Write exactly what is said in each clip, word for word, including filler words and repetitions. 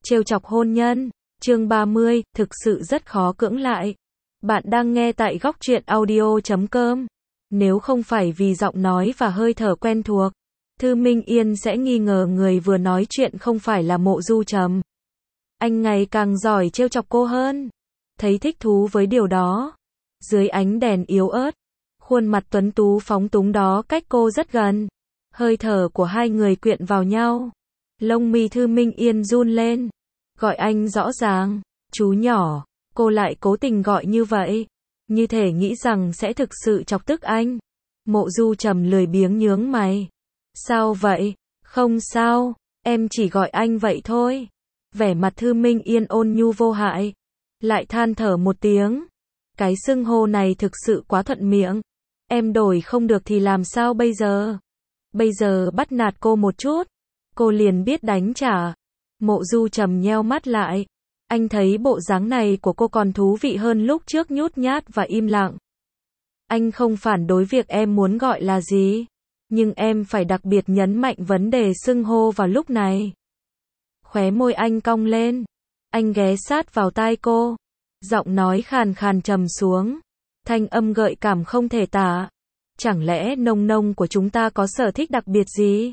Trêu chọc hôn nhân, chương ba mươi, thực sự rất khó cưỡng lại. Bạn đang nghe tại góc truyện audio chấm com. Nếu không phải vì giọng nói và hơi thở quen thuộc, Thư Minh Yên sẽ nghi ngờ người vừa nói chuyện không phải là Mộ Du Trầm. Anh ngày càng giỏi trêu chọc cô hơn. Thấy thích thú với điều đó. Dưới ánh đèn yếu ớt, khuôn mặt tuấn tú phóng túng đó cách cô rất gần. Hơi thở của hai người quyện vào nhau. Lông mi Thư Minh Yên run lên. Gọi anh rõ ràng, chú nhỏ, cô lại cố tình gọi như vậy. Như thể nghĩ rằng sẽ thực sự chọc tức anh. Mộ Du Trầm lười biếng nhướng mày. Sao vậy? Không sao, em chỉ gọi anh vậy thôi. Vẻ mặt Thư Minh Yên ôn nhu vô hại. Lại than thở một tiếng. Cái xưng hô này thực sự quá thuận miệng. Em đổi không được thì làm sao bây giờ? Bây giờ bắt nạt cô một chút, cô liền biết đánh trả. Mộ Du Trầm nheo mắt lại. Anh thấy bộ dáng này của cô còn thú vị hơn lúc trước nhút nhát và im lặng. Anh không phản đối việc em muốn gọi là gì, nhưng em phải đặc biệt nhấn mạnh vấn đề xưng hô vào lúc này. Khóe môi anh cong lên. Anh ghé sát vào tai cô. Giọng nói khàn khàn trầm xuống. Thanh âm gợi cảm không thể tả. Chẳng lẽ nông nông của chúng ta có sở thích đặc biệt gì?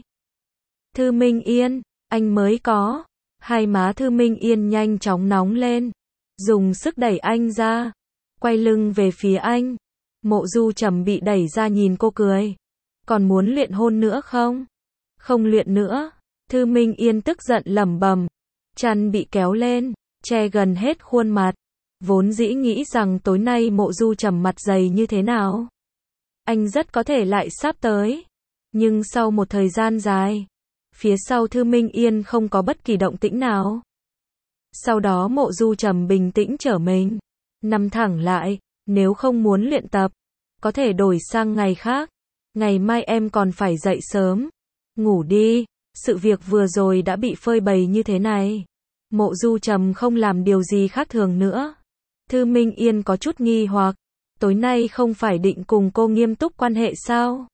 Thư Minh Yên, anh mới có. Hai má Thư Minh Yên nhanh chóng nóng lên. Dùng sức đẩy anh ra. Quay lưng về phía anh. Mộ Du Trầm bị đẩy ra nhìn cô cười. Còn muốn luyện hôn nữa không? Không luyện nữa. Thư Minh Yên tức giận lẩm bẩm. Chăn bị kéo lên, che gần hết khuôn mặt. Vốn dĩ nghĩ rằng tối nay Mộ Du Trầm mặt dày như thế nào, anh rất có thể lại sắp tới. Nhưng sau một thời gian dài, phía sau Thư Minh Yên không có bất kỳ động tĩnh nào. Sau đó Mộ Du Trầm bình tĩnh trở mình, nằm thẳng lại. Nếu không muốn luyện tập, có thể đổi sang ngày khác. Ngày mai em còn phải dậy sớm. Ngủ đi. Sự việc vừa rồi đã bị phơi bày như thế này. Mộ Du Trầm không làm điều gì khác thường nữa. Thư Minh Yên có chút nghi hoặc. Tối nay không phải định cùng cô nghiêm túc quan hệ sao?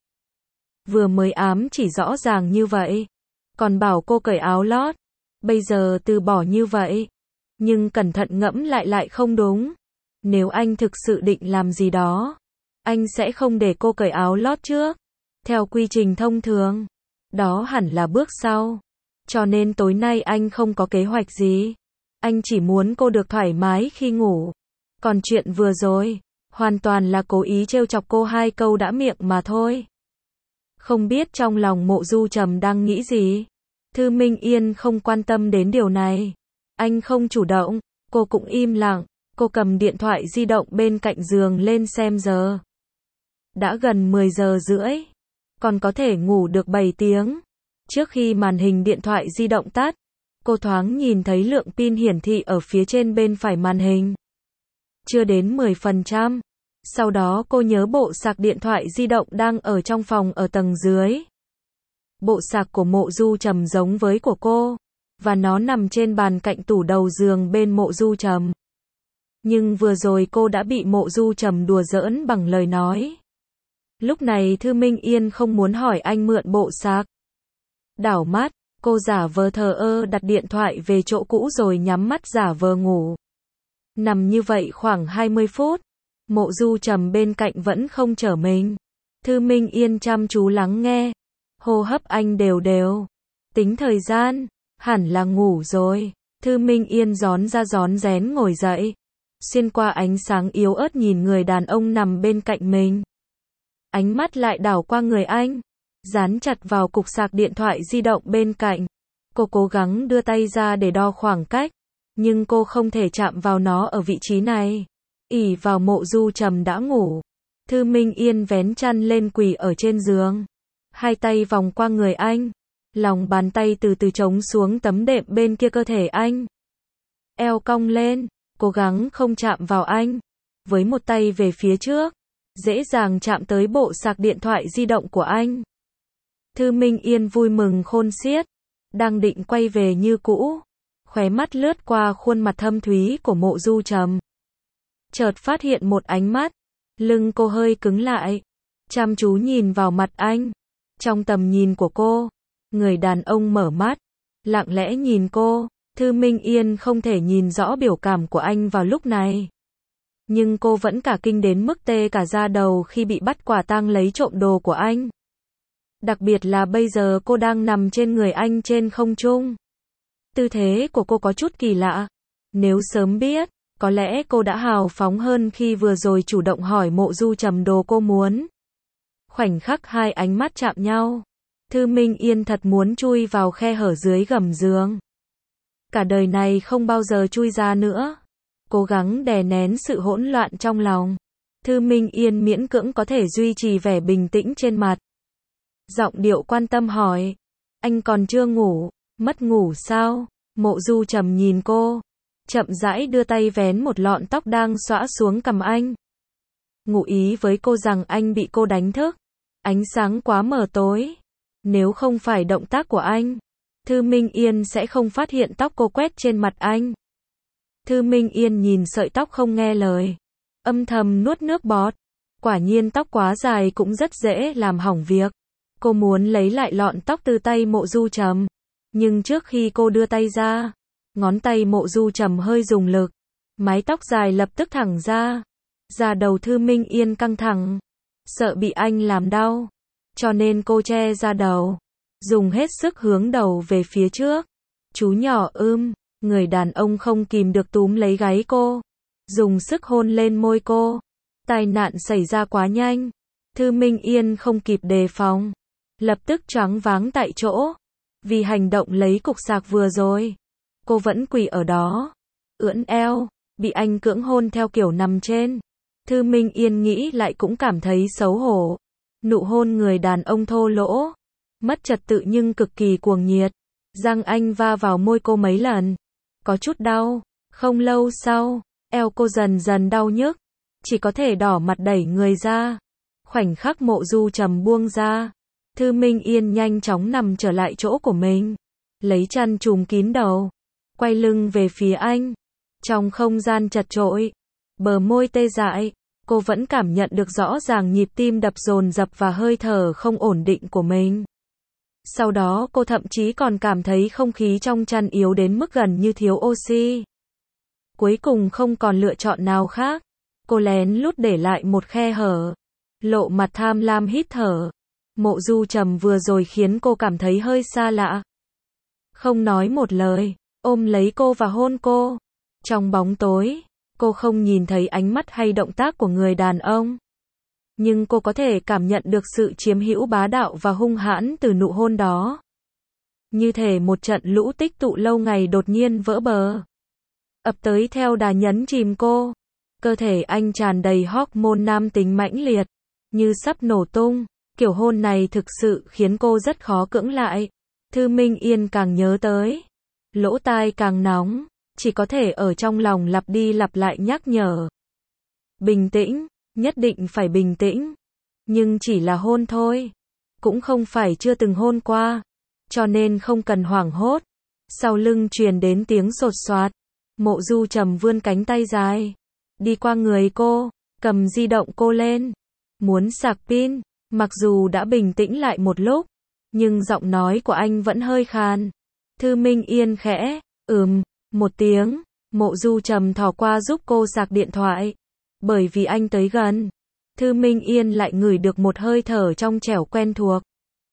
Vừa mới ám chỉ rõ ràng như vậy. Còn bảo cô cởi áo lót. Bây giờ từ bỏ như vậy. Nhưng cẩn thận ngẫm lại lại không đúng. Nếu anh thực sự định làm gì đó, anh sẽ không để cô cởi áo lót trước. Theo quy trình thông thường, đó hẳn là bước sau. Cho nên tối nay anh không có kế hoạch gì. Anh chỉ muốn cô được thoải mái khi ngủ. Còn chuyện vừa rồi, hoàn toàn là cố ý trêu chọc cô hai câu đã miệng mà thôi. Không biết trong lòng Mộ Du Trầm đang nghĩ gì. Thư Minh Yên không quan tâm đến điều này. Anh không chủ động, cô cũng im lặng. Cô cầm điện thoại di động bên cạnh giường lên xem giờ. Đã gần mười giờ rưỡi. Còn có thể ngủ được bảy tiếng. Trước khi màn hình điện thoại di động tắt, cô thoáng nhìn thấy lượng pin hiển thị ở phía trên bên phải màn hình. Chưa đến mười phần trăm. Sau đó cô nhớ bộ sạc điện thoại di động đang ở trong phòng ở tầng dưới. Bộ sạc của Mộ Du Trầm giống với của cô, và nó nằm trên bàn cạnh tủ đầu giường bên Mộ Du Trầm. Nhưng vừa rồi cô đã bị Mộ Du Trầm đùa giỡn bằng lời nói. Lúc này Thư Minh Yên không muốn hỏi anh mượn bộ sạc. Đảo mắt, cô giả vờ thờ ơ đặt điện thoại về chỗ cũ rồi nhắm mắt giả vờ ngủ. Nằm như vậy khoảng hai mươi phút. Mộ Du Trầm bên cạnh vẫn không trở mình. Thư Minh Yên chăm chú lắng nghe. Hô hấp anh đều đều. Tính thời gian, hẳn là ngủ rồi. Thư Minh Yên rón ra rón rén ngồi dậy. Xuyên qua ánh sáng yếu ớt nhìn người đàn ông nằm bên cạnh mình. Ánh mắt lại đảo qua người anh, dán chặt vào cục sạc điện thoại di động bên cạnh. Cô cố gắng đưa tay ra để đo khoảng cách, nhưng cô không thể chạm vào nó ở vị trí này. Ỷ vào Mộ Du Trầm đã ngủ, Thư Minh Yên vén chăn lên quỳ ở trên giường. Hai tay vòng qua người anh, lòng bàn tay từ từ chống xuống tấm đệm bên kia cơ thể anh. Eo cong lên, cố gắng không chạm vào anh. Với một tay về phía trước, dễ dàng chạm tới bộ sạc điện thoại di động của anh. Thư Minh Yên vui mừng khôn xiết, đang định quay về như cũ, khóe mắt lướt qua khuôn mặt thâm thúy của Mộ Du Trầm. Chợt phát hiện một ánh mắt, lưng cô hơi cứng lại, chăm chú nhìn vào mặt anh. Trong tầm nhìn của cô, người đàn ông mở mắt, lặng lẽ nhìn cô. Thư Minh Yên không thể nhìn rõ biểu cảm của anh vào lúc này. Nhưng cô vẫn cả kinh đến mức tê cả da đầu khi bị bắt quả tang lấy trộm đồ của anh. Đặc biệt là bây giờ cô đang nằm trên người anh trên không trung. Tư thế của cô có chút kỳ lạ. Nếu sớm biết, có lẽ cô đã hào phóng hơn khi vừa rồi chủ động hỏi Mộ Du Trầm đồ cô muốn. Khoảnh khắc hai ánh mắt chạm nhau. Thư Minh Yên thật muốn chui vào khe hở dưới gầm giường. Cả đời này không bao giờ chui ra nữa. Cố gắng đè nén sự hỗn loạn trong lòng. Thư Minh Yên miễn cưỡng có thể duy trì vẻ bình tĩnh trên mặt. Giọng điệu quan tâm hỏi. Anh còn chưa ngủ, mất ngủ sao? Mộ Du Trầm nhìn cô. Chậm rãi đưa tay vén một lọn tóc đang xõa xuống cằm anh. Ngụ ý với cô rằng anh bị cô đánh thức. Ánh sáng quá mờ tối. Nếu không phải động tác của anh, Thư Minh Yên sẽ không phát hiện tóc cô quét trên mặt anh. Thư Minh Yên nhìn sợi tóc không nghe lời. Âm thầm nuốt nước bọt. Quả nhiên tóc quá dài cũng rất dễ làm hỏng việc. Cô muốn lấy lại lọn tóc từ tay Mộ Du Trầm. Nhưng trước khi cô đưa tay ra, ngón tay Mộ Du Trầm hơi dùng lực. Mái tóc dài lập tức thẳng ra. Da đầu Thư Minh Yên căng thẳng. Sợ bị anh làm đau. Cho nên cô che ra đầu. Dùng hết sức hướng đầu về phía trước. Chú nhỏ ưm. Người đàn ông không kìm được túm lấy gáy cô. Dùng sức hôn lên môi cô. Tai nạn xảy ra quá nhanh. Thư Minh Yên không kịp đề phòng. Lập tức choáng váng tại chỗ. Vì hành động lấy cục sạc vừa rồi. Cô vẫn quỳ ở đó. Ưỡn eo. Bị anh cưỡng hôn theo kiểu nằm trên. Thư Minh Yên nghĩ lại cũng cảm thấy xấu hổ. Nụ hôn người đàn ông thô lỗ. Mất trật tự nhưng cực kỳ cuồng nhiệt. Răng anh va vào môi cô mấy lần. Có chút đau. Không lâu sau, eo cô dần dần đau nhức. Chỉ có thể đỏ mặt đẩy người ra. Khoảnh khắc Mộ Du Trầm buông ra. Thư Minh Yên nhanh chóng nằm trở lại chỗ của mình. Lấy chăn trùm kín đầu. Quay lưng về phía anh. Trong không gian chật chội. Bờ môi tê dại. Cô vẫn cảm nhận được rõ ràng nhịp tim đập dồn dập và hơi thở không ổn định của mình. Sau đó cô thậm chí còn cảm thấy không khí trong chăn yếu đến mức gần như thiếu oxy. Cuối cùng không còn lựa chọn nào khác. Cô lén lút để lại một khe hở. Lộ mặt tham lam hít thở. Mộ Du Trầm vừa rồi khiến cô cảm thấy hơi xa lạ. Không nói một lời, ôm lấy cô và hôn cô. Trong bóng tối, cô không nhìn thấy ánh mắt hay động tác của người đàn ông. Nhưng cô có thể cảm nhận được sự chiếm hữu bá đạo và hung hãn từ nụ hôn đó. Như thể một trận lũ tích tụ lâu ngày đột nhiên vỡ bờ. Ập tới theo đà nhấn chìm cô. Cơ thể anh tràn đầy hormone nam tính mãnh liệt. Như sắp nổ tung. Kiểu hôn này thực sự khiến cô rất khó cưỡng lại. Thư Minh Yên càng nhớ tới. Lỗ tai càng nóng. Chỉ có thể ở trong lòng lặp đi lặp lại nhắc nhở. Bình tĩnh. Nhất định phải bình tĩnh. Nhưng chỉ là hôn thôi. Cũng không phải chưa từng hôn qua. Cho nên không cần hoảng hốt. Sau lưng truyền đến tiếng sột soạt. Mộ Du Trầm vươn cánh tay dài. Đi qua người cô. Cầm di động cô lên. Muốn sạc pin. Mặc dù đã bình tĩnh lại một lúc. Nhưng giọng nói của anh vẫn hơi khàn. Thư Minh Yên khẽ. Ừm. Một tiếng. Mộ Du Trầm thò qua giúp cô sạc điện thoại. Bởi vì anh tới gần. Thư Minh Yên lại ngửi được một hơi thở trong trẻo quen thuộc.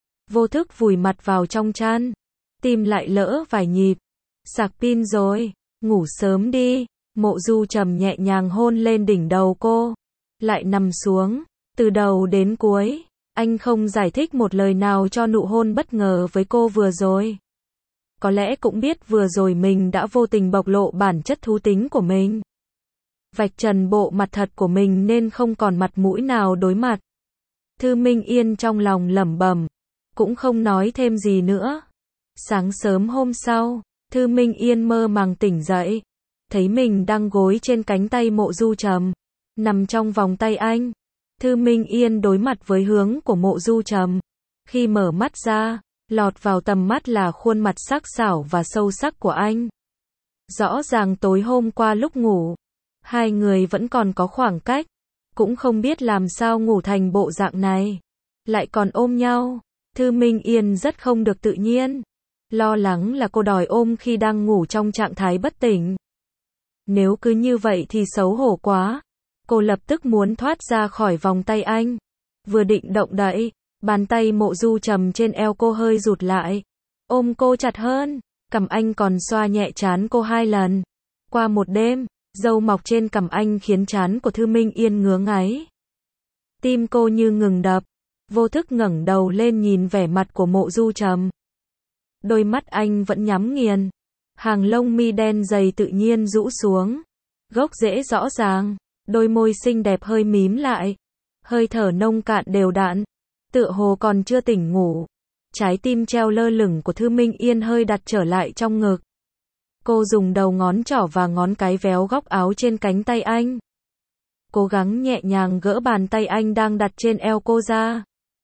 Vô thức vùi mặt vào trong chăn. Tim lại lỡ vài nhịp. Sạc pin rồi. Ngủ sớm đi. Mộ Du Trầm nhẹ nhàng hôn lên đỉnh đầu cô. Lại nằm xuống. Từ đầu đến cuối. Anh không giải thích một lời nào cho nụ hôn bất ngờ với cô vừa rồi. Có lẽ cũng biết vừa rồi mình đã vô tình bộc lộ bản chất thú tính của mình. Vạch trần bộ mặt thật của mình nên không còn mặt mũi nào đối mặt. Thư Minh Yên trong lòng lẩm bẩm. Cũng không nói thêm gì nữa. Sáng sớm hôm sau, Thư Minh Yên mơ màng tỉnh dậy. Thấy mình đang gối trên cánh tay Mộ Du Trầm. Nằm trong vòng tay anh. Thư Minh Yên đối mặt với hướng của Mộ Du Trầm. Khi mở mắt ra, lọt vào tầm mắt là khuôn mặt sắc sảo và sâu sắc của anh. Rõ ràng tối hôm qua lúc ngủ, hai người vẫn còn có khoảng cách. Cũng không biết làm sao ngủ thành bộ dạng này. Lại còn ôm nhau. Thư Minh Yên rất không được tự nhiên. Lo lắng là cô đòi ôm khi đang ngủ trong trạng thái bất tỉnh. Nếu cứ như vậy thì xấu hổ quá. Cô lập tức muốn thoát ra khỏi vòng tay anh. Vừa định động đậy, bàn tay Mộ Du Trầm trên eo cô hơi rụt lại. Ôm cô chặt hơn, cằm anh còn xoa nhẹ trán cô hai lần. Qua một đêm, râu mọc trên cằm anh khiến trán của Thư Minh Yên ngứa ngáy. Tim cô như ngừng đập, vô thức ngẩng đầu lên nhìn vẻ mặt của Mộ Du Trầm. Đôi mắt anh vẫn nhắm nghiền, hàng lông mi đen dày tự nhiên rũ xuống, gốc rễ rõ ràng, đôi môi xinh đẹp hơi mím lại, hơi thở nông cạn đều đặn, tựa hồ còn chưa tỉnh ngủ. Trái tim treo lơ lửng của Thư Minh Yên hơi đặt trở lại trong ngực. Cô dùng đầu ngón trỏ và ngón cái véo góc áo trên cánh tay anh. Cố gắng nhẹ nhàng gỡ bàn tay anh đang đặt trên eo cô ra.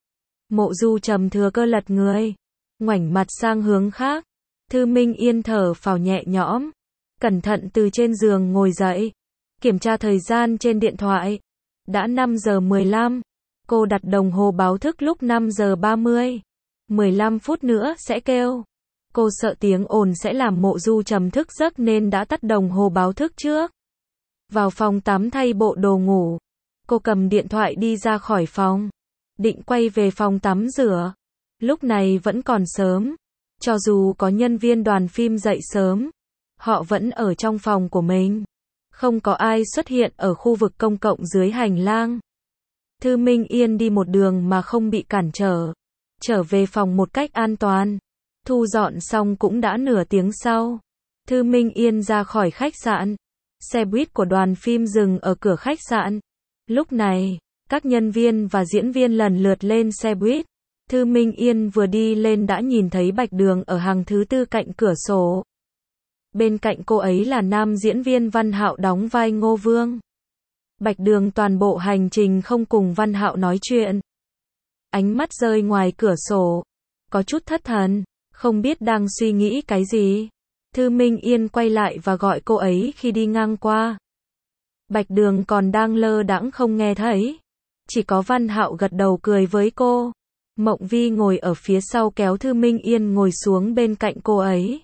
Mộ Du Trầm thừa cơ lật người, ngoảnh mặt sang hướng khác. Thư Minh Yên thở phào nhẹ nhõm, cẩn thận từ trên giường ngồi dậy, kiểm tra thời gian trên điện thoại. Đã năm giờ mười lăm, cô đặt đồng hồ báo thức lúc năm giờ ba mươi. mười lăm phút nữa sẽ kêu. Cô sợ tiếng ồn sẽ làm Mộ Du Trầm thức giấc nên đã tắt đồng hồ báo thức trước. Vào phòng tắm thay bộ đồ ngủ, cô cầm điện thoại đi ra khỏi phòng, định quay về phòng tắm rửa. Lúc này vẫn còn sớm, cho dù có nhân viên đoàn phim dậy sớm, họ vẫn ở trong phòng của mình. Không có ai xuất hiện ở khu vực công cộng dưới hành lang. Thư Minh Yên đi một đường mà không bị cản trở, trở về phòng một cách an toàn. Thu dọn xong cũng đã nửa tiếng sau. Thư Minh Yên ra khỏi khách sạn. Xe buýt của đoàn phim dừng ở cửa khách sạn. Lúc này, các nhân viên và diễn viên lần lượt lên xe buýt. Thư Minh Yên vừa đi lên đã nhìn thấy Bạch Đường ở hàng thứ tư cạnh cửa sổ. Bên cạnh cô ấy là nam diễn viên Văn Hạo đóng vai Ngô Vương. Bạch Đường toàn bộ hành trình không cùng Văn Hạo nói chuyện. Ánh mắt rơi ngoài cửa sổ, có chút thất thần, không biết đang suy nghĩ cái gì. Thư Minh Yên quay lại và gọi cô ấy khi đi ngang qua. Bạch Đường còn đang lơ đãng không nghe thấy. Chỉ có Văn Hạo gật đầu cười với cô. Mộng Vi ngồi ở phía sau kéo Thư Minh Yên ngồi xuống bên cạnh cô ấy.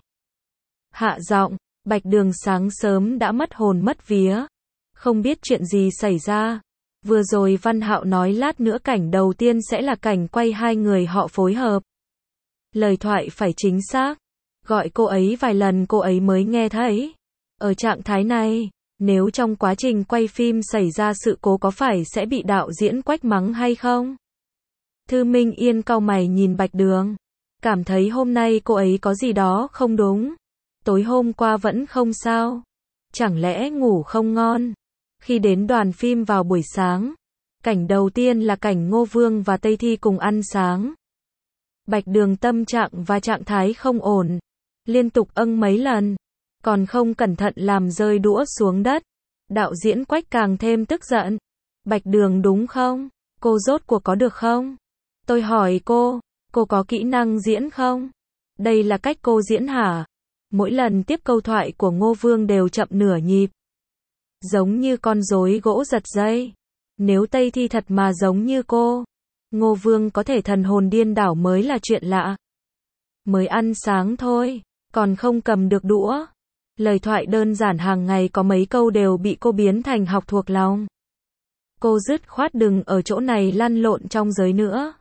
Hạ giọng, Bạch Đường sáng sớm đã mất hồn mất vía. Không biết chuyện gì xảy ra. Vừa rồi Văn Hạo nói lát nữa cảnh đầu tiên sẽ là cảnh quay hai người họ phối hợp. Lời thoại phải chính xác. Gọi cô ấy vài lần cô ấy mới nghe thấy. Ở trạng thái này, nếu trong quá trình quay phim xảy ra sự cố có phải sẽ bị đạo diễn Quách mắng hay không? Thư Minh Yên cau mày nhìn Bạch Đường. Cảm thấy hôm nay cô ấy có gì đó không đúng. Tối hôm qua vẫn không sao. Chẳng lẽ ngủ không ngon? Khi đến đoàn phim vào buổi sáng, cảnh đầu tiên là cảnh Ngô Vương và Tây Thi cùng ăn sáng. Bạch Đường tâm trạng và trạng thái không ổn, liên tục âng mấy lần, còn không cẩn thận làm rơi đũa xuống đất. Đạo diễn Quách càng thêm tức giận. Bạch Đường đúng không? Cô rốt cuộc có được không? Tôi hỏi cô, cô có kỹ năng diễn không? Đây là cách cô diễn hả? Mỗi lần tiếp câu thoại của Ngô Vương đều chậm nửa nhịp. Giống như con rối gỗ giật dây. Nếu Tây Thi thật mà giống như cô, Ngô Vương có thể thần hồn điên đảo mới là chuyện lạ. Mới ăn sáng thôi, còn không cầm được đũa. Lời thoại đơn giản hàng ngày có mấy câu đều bị cô biến thành học thuộc lòng. Cô dứt khoát đừng ở chỗ này lăn lộn trong giới nữa.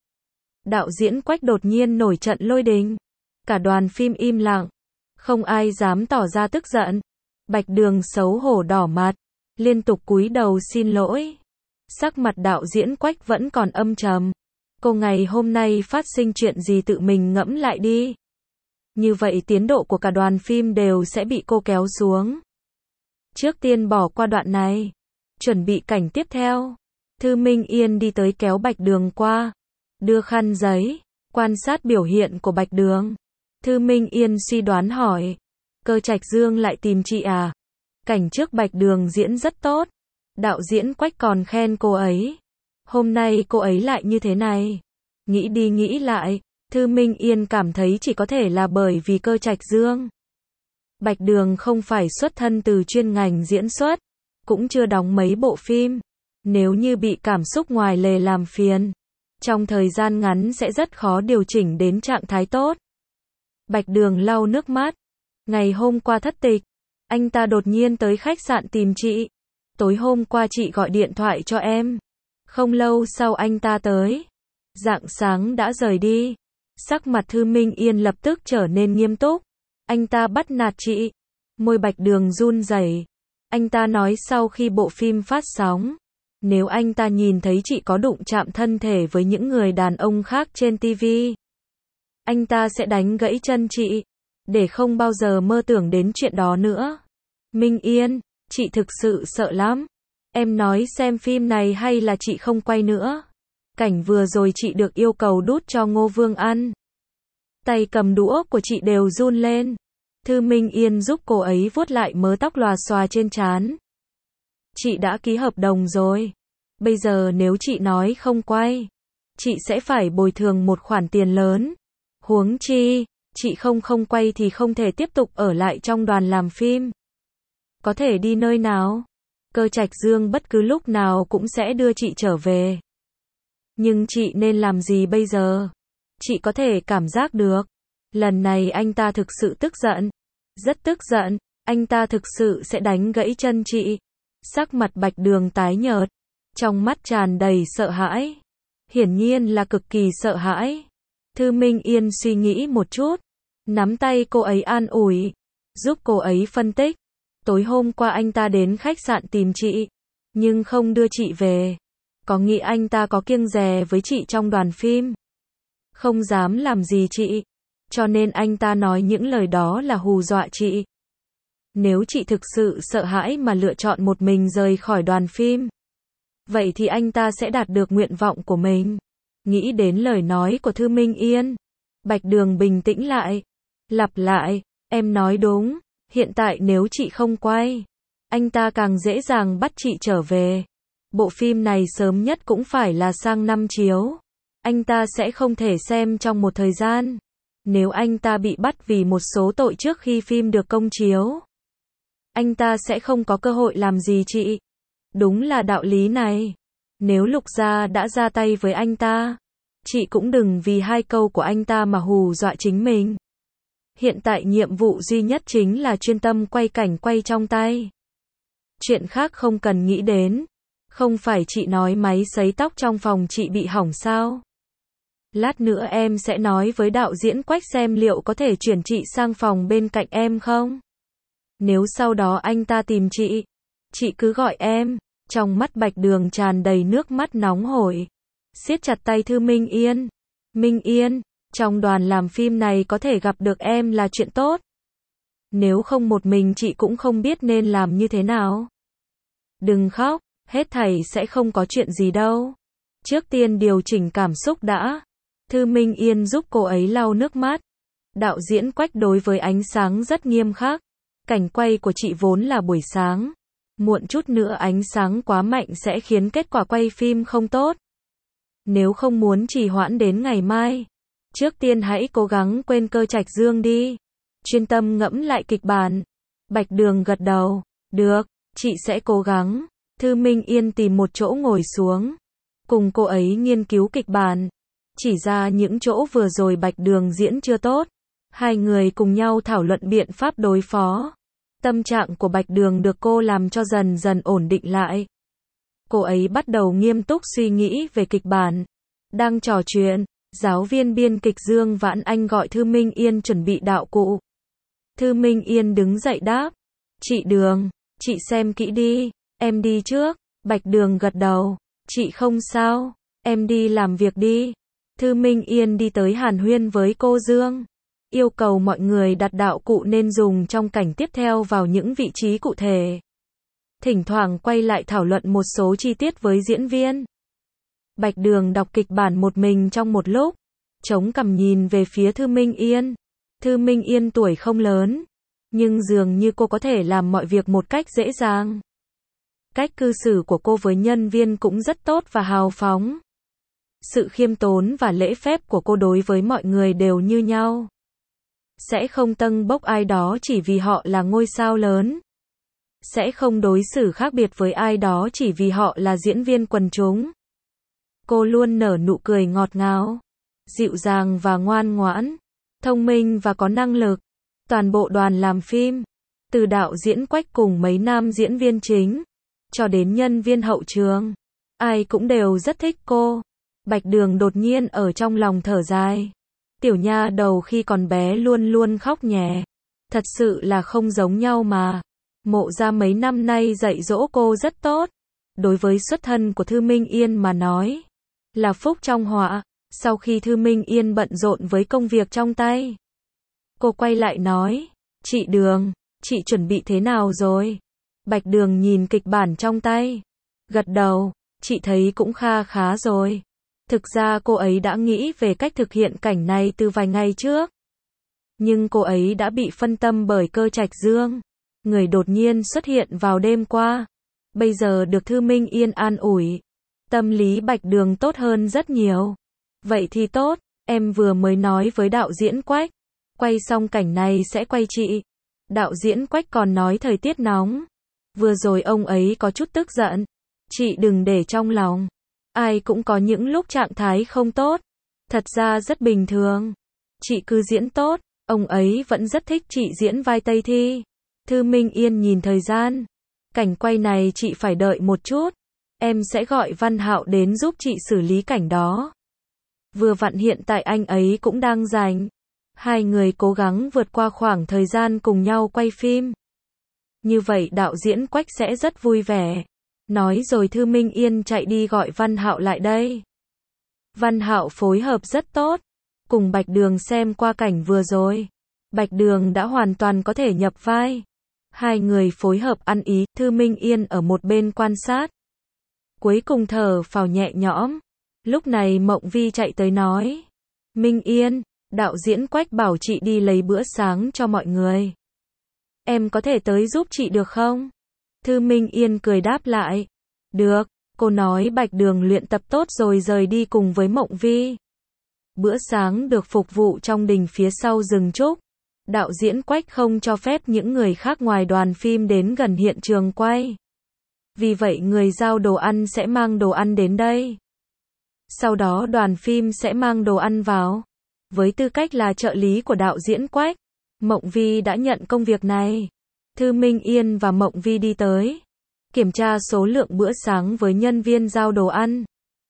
Đạo diễn Quách đột nhiên nổi trận lôi đình. Cả đoàn phim im lặng. Không ai dám tỏ ra tức giận. Bạch Đường xấu hổ đỏ mặt, liên tục cúi đầu xin lỗi. Sắc mặt đạo diễn Quách vẫn còn âm trầm. Cô ngày hôm nay phát sinh chuyện gì tự mình ngẫm lại đi. Như vậy tiến độ của cả đoàn phim đều sẽ bị cô kéo xuống. Trước tiên bỏ qua đoạn này, chuẩn bị cảnh tiếp theo. Thư Minh Yên đi tới kéo Bạch Đường qua, đưa khăn giấy, quan sát biểu hiện của Bạch Đường. Thư Minh Yên suy đoán hỏi, Cơ Trạch Dương lại tìm chị à? Cảnh trước Bạch Đường diễn rất tốt. Đạo diễn Quách còn khen cô ấy. Hôm nay cô ấy lại như thế này. Nghĩ đi nghĩ lại, Thư Minh Yên cảm thấy chỉ có thể là bởi vì Cơ Trạch Dương. Bạch Đường không phải xuất thân từ chuyên ngành diễn xuất, cũng chưa đóng mấy bộ phim. Nếu như bị cảm xúc ngoài lề làm phiền, trong thời gian ngắn sẽ rất khó điều chỉnh đến trạng thái tốt. Bạch Đường lau nước mắt. Ngày hôm qua thất tịch, anh ta đột nhiên tới khách sạn tìm chị. Tối hôm qua chị gọi điện thoại cho em. Không lâu sau anh ta tới. Rạng sáng đã rời đi. Sắc mặt Thư Minh Yên lập tức trở nên nghiêm túc. Anh ta bắt nạt chị. Môi Bạch Đường run rẩy. Anh ta nói sau khi bộ phim phát sóng, nếu anh ta nhìn thấy chị có đụng chạm thân thể với những người đàn ông khác trên ti vi, anh ta sẽ đánh gãy chân chị, để không bao giờ mơ tưởng đến chuyện đó nữa. Minh Yên, chị thực sự sợ lắm. Em nói xem phim này hay là chị không quay nữa. Cảnh vừa rồi chị được yêu cầu đút cho Ngô Vương ăn. Tay cầm đũa của chị đều run lên. Thư Minh Yên giúp cô ấy vuốt lại mớ tóc lòa xòa trên trán. Chị đã ký hợp đồng rồi. Bây giờ nếu chị nói không quay, chị sẽ phải bồi thường một khoản tiền lớn. Huống chi, chị không không quay thì không thể tiếp tục ở lại trong đoàn làm phim. Có thể đi nơi nào? Cơ Trạch Dương bất cứ lúc nào cũng sẽ đưa chị trở về. Nhưng chị nên làm gì bây giờ? Chị có thể cảm giác được. Lần này anh ta thực sự tức giận. Rất tức giận. Anh ta thực sự sẽ đánh gãy chân chị. Sắc mặt Bạch Đường tái nhợt. Trong mắt tràn đầy sợ hãi. Hiển nhiên là cực kỳ sợ hãi. Thư Minh Yên suy nghĩ một chút. Nắm tay cô ấy an ủi. Giúp cô ấy phân tích. Tối hôm qua anh ta đến khách sạn tìm chị. Nhưng không đưa chị về. Có nghĩ anh ta có kiêng dè với chị trong đoàn phim. Không dám làm gì chị. Cho nên anh ta nói những lời đó là hù dọa chị. Nếu chị thực sự sợ hãi mà lựa chọn một mình rời khỏi đoàn phim, vậy thì anh ta sẽ đạt được nguyện vọng của mình. Nghĩ đến lời nói của Thư Minh Yên, Bạch Đường bình tĩnh lại. Lặp lại, em nói đúng. Hiện tại nếu chị không quay, anh ta càng dễ dàng bắt chị trở về. Bộ phim này sớm nhất cũng phải là sang năm chiếu. Anh ta sẽ không thể xem trong một thời gian. Nếu anh ta bị bắt vì một số tội trước khi phim được công chiếu, anh ta sẽ không có cơ hội làm gì chị. Đúng là đạo lý này. Nếu Lục Gia đã ra tay với anh ta, chị cũng đừng vì hai câu của anh ta mà hù dọa chính mình. Hiện tại nhiệm vụ duy nhất chính là chuyên tâm quay cảnh quay trong tay. Chuyện khác không cần nghĩ đến. Không phải chị nói máy sấy tóc trong phòng chị bị hỏng sao? Lát nữa em sẽ nói với đạo diễn Quách xem liệu có thể chuyển chị sang phòng bên cạnh em không? Nếu sau đó anh ta tìm chị, chị cứ gọi em. Trong mắt Bạch Đường tràn đầy nước mắt nóng hổi. Siết chặt tay Thư Minh Yên. Minh Yên, trong đoàn làm phim này có thể gặp được em là chuyện tốt. Nếu không một mình chị cũng không biết nên làm như thế nào. Đừng khóc, hết thảy sẽ không có chuyện gì đâu. Trước tiên điều chỉnh cảm xúc đã. Thư Minh Yên giúp cô ấy lau nước mắt. Đạo diễn Quách đối với ánh sáng rất nghiêm khắc. Cảnh quay của chị vốn là buổi sáng. Muộn chút nữa ánh sáng quá mạnh sẽ khiến kết quả quay phim không tốt. Nếu không muốn trì hoãn đến ngày mai, trước tiên hãy cố gắng quên Cơ Trạch Dương đi. Chuyên tâm ngẫm lại kịch bản. Bạch Đường gật đầu. Được, chị sẽ cố gắng. Thư Minh Yên tìm một chỗ ngồi xuống. Cùng cô ấy nghiên cứu kịch bản. Chỉ ra những chỗ vừa rồi Bạch Đường diễn chưa tốt. Hai người cùng nhau thảo luận biện pháp đối phó. Tâm trạng của Bạch Đường được cô làm cho dần dần ổn định lại. Cô ấy bắt đầu nghiêm túc suy nghĩ về kịch bản. Đang trò chuyện, giáo viên biên kịch Dương Vãn Anh gọi Thư Minh Yên chuẩn bị đạo cụ. Thư Minh Yên đứng dậy đáp. Chị Đường, chị xem kỹ đi, em đi trước. Bạch Đường gật đầu. Chị không sao, em đi làm việc đi. Thư Minh Yên đi tới hàn huyên với cô Dương. Yêu cầu mọi người đặt đạo cụ nên dùng trong cảnh tiếp theo vào những vị trí cụ thể. Thỉnh thoảng quay lại thảo luận một số chi tiết với diễn viên. Bạch Đường đọc kịch bản một mình trong một lúc. Chống cằm nhìn về phía Thư Minh Yên. Thư Minh Yên tuổi không lớn, nhưng dường như cô có thể làm mọi việc một cách dễ dàng. Cách cư xử của cô với nhân viên cũng rất tốt và hào phóng. Sự khiêm tốn và lễ phép của cô đối với mọi người đều như nhau. Sẽ không tâng bốc ai đó chỉ vì họ là ngôi sao lớn. Sẽ không đối xử khác biệt với ai đó chỉ vì họ là diễn viên quần chúng. Cô luôn nở nụ cười ngọt ngào, dịu dàng và ngoan ngoãn. thông minh và có năng lực. Toàn bộ đoàn làm phim, từ đạo diễn Quách cùng mấy nam diễn viên chính, cho đến nhân viên hậu trường, ai cũng đều rất thích cô. Bạch Đường đột nhiên ở trong lòng thở dài. Tiểu nha đầu khi còn bé luôn luôn khóc nhè. Thật sự là không giống nhau mà. Mộ gia mấy năm nay dạy dỗ cô rất tốt. Đối với xuất thân của Thư Minh Yên mà nói, là phúc trong họa. Sau khi Thư Minh Yên bận rộn với công việc trong tay, cô quay lại nói, chị Đường, chị chuẩn bị thế nào rồi? Bạch Đường nhìn kịch bản trong tay, gật đầu, chị thấy cũng kha khá rồi. Thực ra cô ấy đã nghĩ về cách thực hiện cảnh này từ vài ngày trước. Nhưng cô ấy đã bị phân tâm bởi Cơ Trạch Dương, người đột nhiên xuất hiện vào đêm qua. Bây giờ được Thư Minh Yên an ủi, tâm lý Bạch Đường tốt hơn rất nhiều. Vậy thì tốt, em vừa mới nói với đạo diễn Quách, quay xong cảnh này sẽ quay chị. Đạo diễn Quách còn nói thời tiết nóng. Vừa rồi ông ấy có chút tức giận. Chị đừng để trong lòng. Ai cũng có những lúc trạng thái không tốt. Thật ra rất bình thường. Chị cứ diễn tốt. Ông ấy vẫn rất thích chị diễn vai Tây Thi. Thư Minh Yên nhìn thời gian. Cảnh quay này chị phải đợi một chút. Em sẽ gọi Văn Hạo đến giúp chị xử lý cảnh đó. Vừa vặn hiện tại anh ấy cũng đang rảnh. Hai người cố gắng vượt qua khoảng thời gian cùng nhau quay phim. Như vậy đạo diễn Quách sẽ rất vui vẻ. Nói rồi Thư Minh Yên chạy đi gọi Văn Hạo lại đây. Văn Hạo phối hợp rất tốt. Cùng Bạch Đường xem qua cảnh vừa rồi. Bạch Đường đã hoàn toàn có thể nhập vai. Hai người phối hợp ăn ý, Thư Minh Yên ở một bên quan sát. Cuối cùng thở phào nhẹ nhõm. Lúc này Mộng Vi chạy tới nói. Minh Yên, đạo diễn Quách bảo chị đi lấy bữa sáng cho mọi người. Em có thể tới giúp chị được không? Thư Minh Yên cười đáp lại. Được, cô nói Bạch Đường luyện tập tốt rồi rời đi cùng với Mộng Vi. Bữa sáng được phục vụ trong đình phía sau rừng trúc. Đạo diễn Quách không cho phép những người khác ngoài đoàn phim đến gần hiện trường quay. Vì vậy người giao đồ ăn sẽ mang đồ ăn đến đây. Sau đó đoàn phim sẽ mang đồ ăn vào. Với tư cách là trợ lý của đạo diễn Quách, Mộng Vi đã nhận công việc này. Thư Minh Yên và Mộng Vi đi tới, kiểm tra số lượng bữa sáng với nhân viên giao đồ ăn.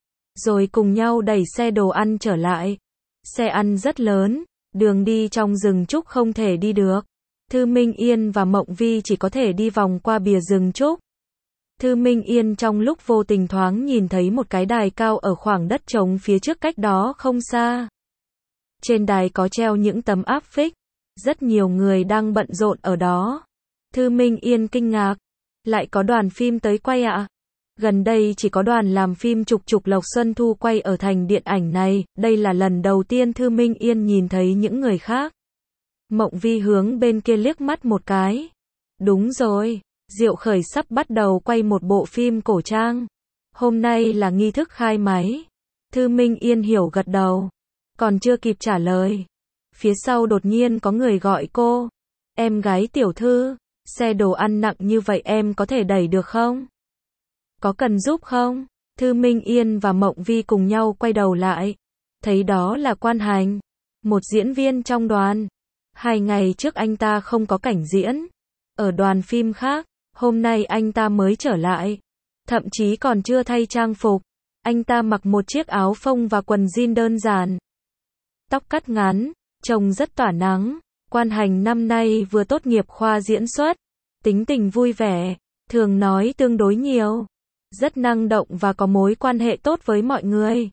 Rồi cùng nhau đẩy xe đồ ăn trở lại. Xe ăn rất lớn, đường đi trong rừng trúc không thể đi được. Thư Minh Yên và Mộng Vi chỉ có thể đi vòng qua bìa rừng trúc. Thư Minh Yên trong lúc vô tình thoáng nhìn thấy một cái đài cao ở khoảng đất trống phía trước cách đó không xa. Trên đài có treo những tấm áp phích. Rất nhiều người đang bận rộn ở đó. Thư Minh Yên kinh ngạc. Lại có đoàn phim tới quay ạ? Gần đây chỉ có đoàn làm phim Trục Trục Lộc Xuân Thu quay ở thành điện ảnh này. Đây là lần đầu tiên Thư Minh Yên nhìn thấy những người khác. Mộng Vi hướng bên kia liếc mắt một cái. Đúng rồi, Diệu Khởi sắp bắt đầu quay một bộ phim cổ trang. Hôm nay là nghi thức khai máy. Thư Minh Yên hiểu gật đầu. Còn chưa kịp trả lời. Phía sau đột nhiên có người gọi cô. Em gái tiểu thư, xe đồ ăn nặng như vậy em có thể đẩy được không? Có cần giúp không? Thư Minh Yên và Mộng Vi cùng nhau quay đầu lại. Thấy đó là Quan Hành, một diễn viên trong đoàn. Hai ngày trước anh ta không có cảnh diễn. Ở đoàn phim khác, hôm nay anh ta mới trở lại. Thậm chí còn chưa thay trang phục. Anh ta mặc một chiếc áo phông và quần jean đơn giản. Tóc cắt ngắn, trông rất tỏa nắng. Quan Hành năm nay vừa tốt nghiệp khoa diễn xuất. Tính tình vui vẻ, thường nói tương đối nhiều. Rất năng động và có mối quan hệ tốt với mọi người.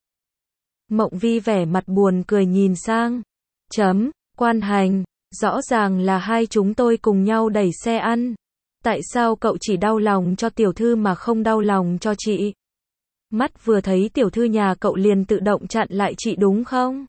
Mộng Vi vẻ mặt buồn cười nhìn sang. Chấm, Quan Hành, rõ ràng là hai chúng tôi cùng nhau đẩy xe ăn. Tại sao cậu chỉ đau lòng cho tiểu thư mà không đau lòng cho chị? Mắt vừa thấy tiểu thư nhà cậu liền tự động chặn lại chị đúng không?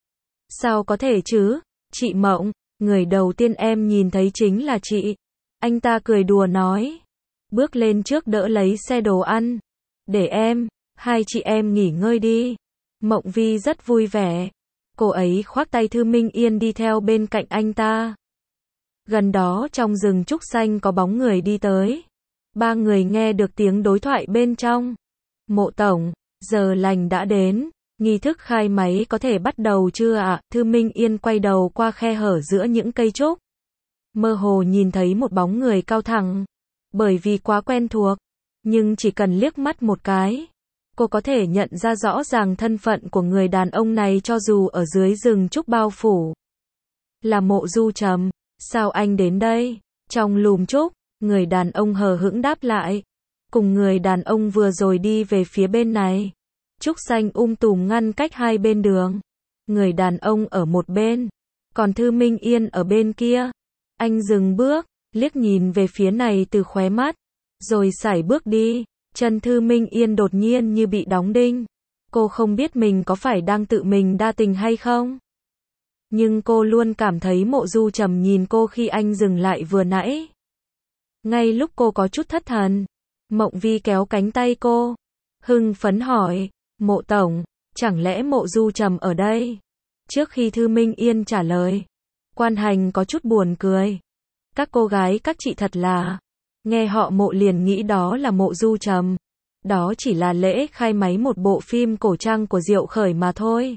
Sao có thể chứ? Chị Mộng, người đầu tiên em nhìn thấy chính là chị. Anh ta cười đùa nói. Bước lên trước đỡ lấy xe đồ ăn. Để em, hai chị em nghỉ ngơi đi. Mộng Vi rất vui vẻ. Cô ấy khoác tay Thư Minh Yên đi theo bên cạnh anh ta. Gần đó trong rừng trúc xanh có bóng người đi tới. Ba người nghe được tiếng đối thoại bên trong. Mộ tổng, giờ lành đã đến. Nghi thức khai máy có thể bắt đầu chưa ạ? Thư Minh Yên quay đầu qua khe hở giữa những cây trúc. Mơ hồ nhìn thấy một bóng người cao thẳng. Bởi vì quá quen thuộc. Nhưng chỉ cần liếc mắt một cái. Cô có thể nhận ra rõ ràng thân phận của người đàn ông này cho dù ở dưới rừng trúc bao phủ. Là Mộ Du Trầm. Sao anh đến đây? Trong lùm trúc, người đàn ông hờ hững đáp lại. Cùng người đàn ông vừa rồi đi về phía bên này. Trúc xanh um tùm ngăn cách hai bên đường. Người đàn ông ở một bên. Còn Thư Minh Yên ở bên kia. Anh dừng bước, liếc nhìn về phía này từ khóe mắt. Rồi sải bước đi. Chân Thư Minh Yên đột nhiên như bị đóng đinh. Cô không biết mình có phải đang tự mình đa tình hay không. Nhưng cô luôn cảm thấy Mộ Du Trầm nhìn cô khi anh dừng lại vừa nãy. Ngay lúc cô có chút thất thần, Mộng Vi kéo cánh tay cô. Hưng phấn hỏi, Mộ Tổng, chẳng lẽ Mộ Du Trầm ở đây? Trước khi Thư Minh Yên trả lời, Quan Hành có chút buồn cười. Các cô gái các chị thật là, nghe họ Mộ liền nghĩ đó là Mộ Du Trầm. Đó chỉ là lễ khai máy một bộ phim cổ trang của Diệu Khởi mà thôi.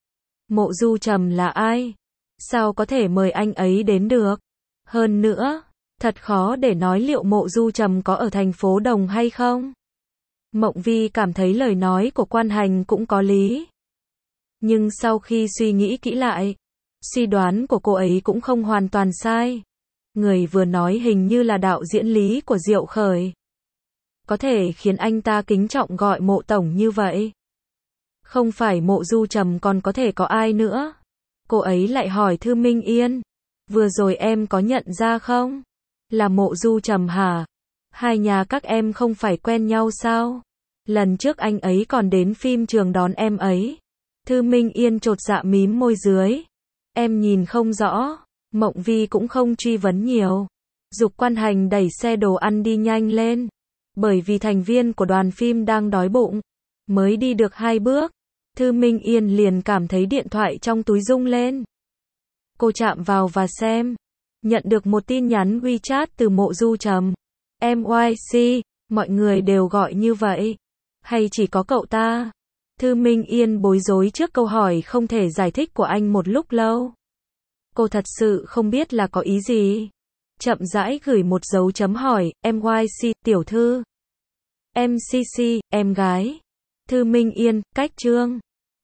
Mộ Du Trầm là ai? Sao có thể mời anh ấy đến được? Hơn nữa, thật khó để nói liệu Mộ Du Trầm có ở thành phố Đồng hay không? Mộng Vi cảm thấy lời nói của Quan Hành cũng có lý. Nhưng sau khi suy nghĩ kỹ lại, suy đoán của cô ấy cũng không hoàn toàn sai. Người vừa nói hình như là đạo diễn Lý của Diệu Khởi. Có thể khiến anh ta kính trọng gọi Mộ Tổng như vậy. Không phải Mộ Du Trầm còn có thể có ai nữa? Cô ấy lại hỏi Thư Minh Yên. Vừa rồi em có nhận ra không? Là Mộ Du Trầm hả? Hai nhà các em không phải quen nhau sao? Lần trước anh ấy còn đến phim trường đón em ấy. Thư Minh Yên chột dạ mím môi dưới. Em nhìn không rõ. Mộng Vi cũng không truy vấn nhiều. Giục Quan Hành đẩy xe đồ ăn đi nhanh lên. Bởi vì thành viên của đoàn phim đang đói bụng. Mới đi được hai bước. Thư Minh Yên liền cảm thấy điện thoại trong túi rung lên. Cô chạm vào và xem. Nhận được một tin nhắn WeChat từ Mộ Du Trầm. em i xê, mọi người đều gọi như vậy. Hay chỉ có cậu ta? Thư Minh Yên bối rối trước câu hỏi không thể giải thích của anh một lúc lâu. Cô thật sự không biết là có ý gì. Chậm rãi gửi một dấu chấm hỏi, em i xê, tiểu thư. em xê xê, em gái. Thư Minh Yên, cách chương.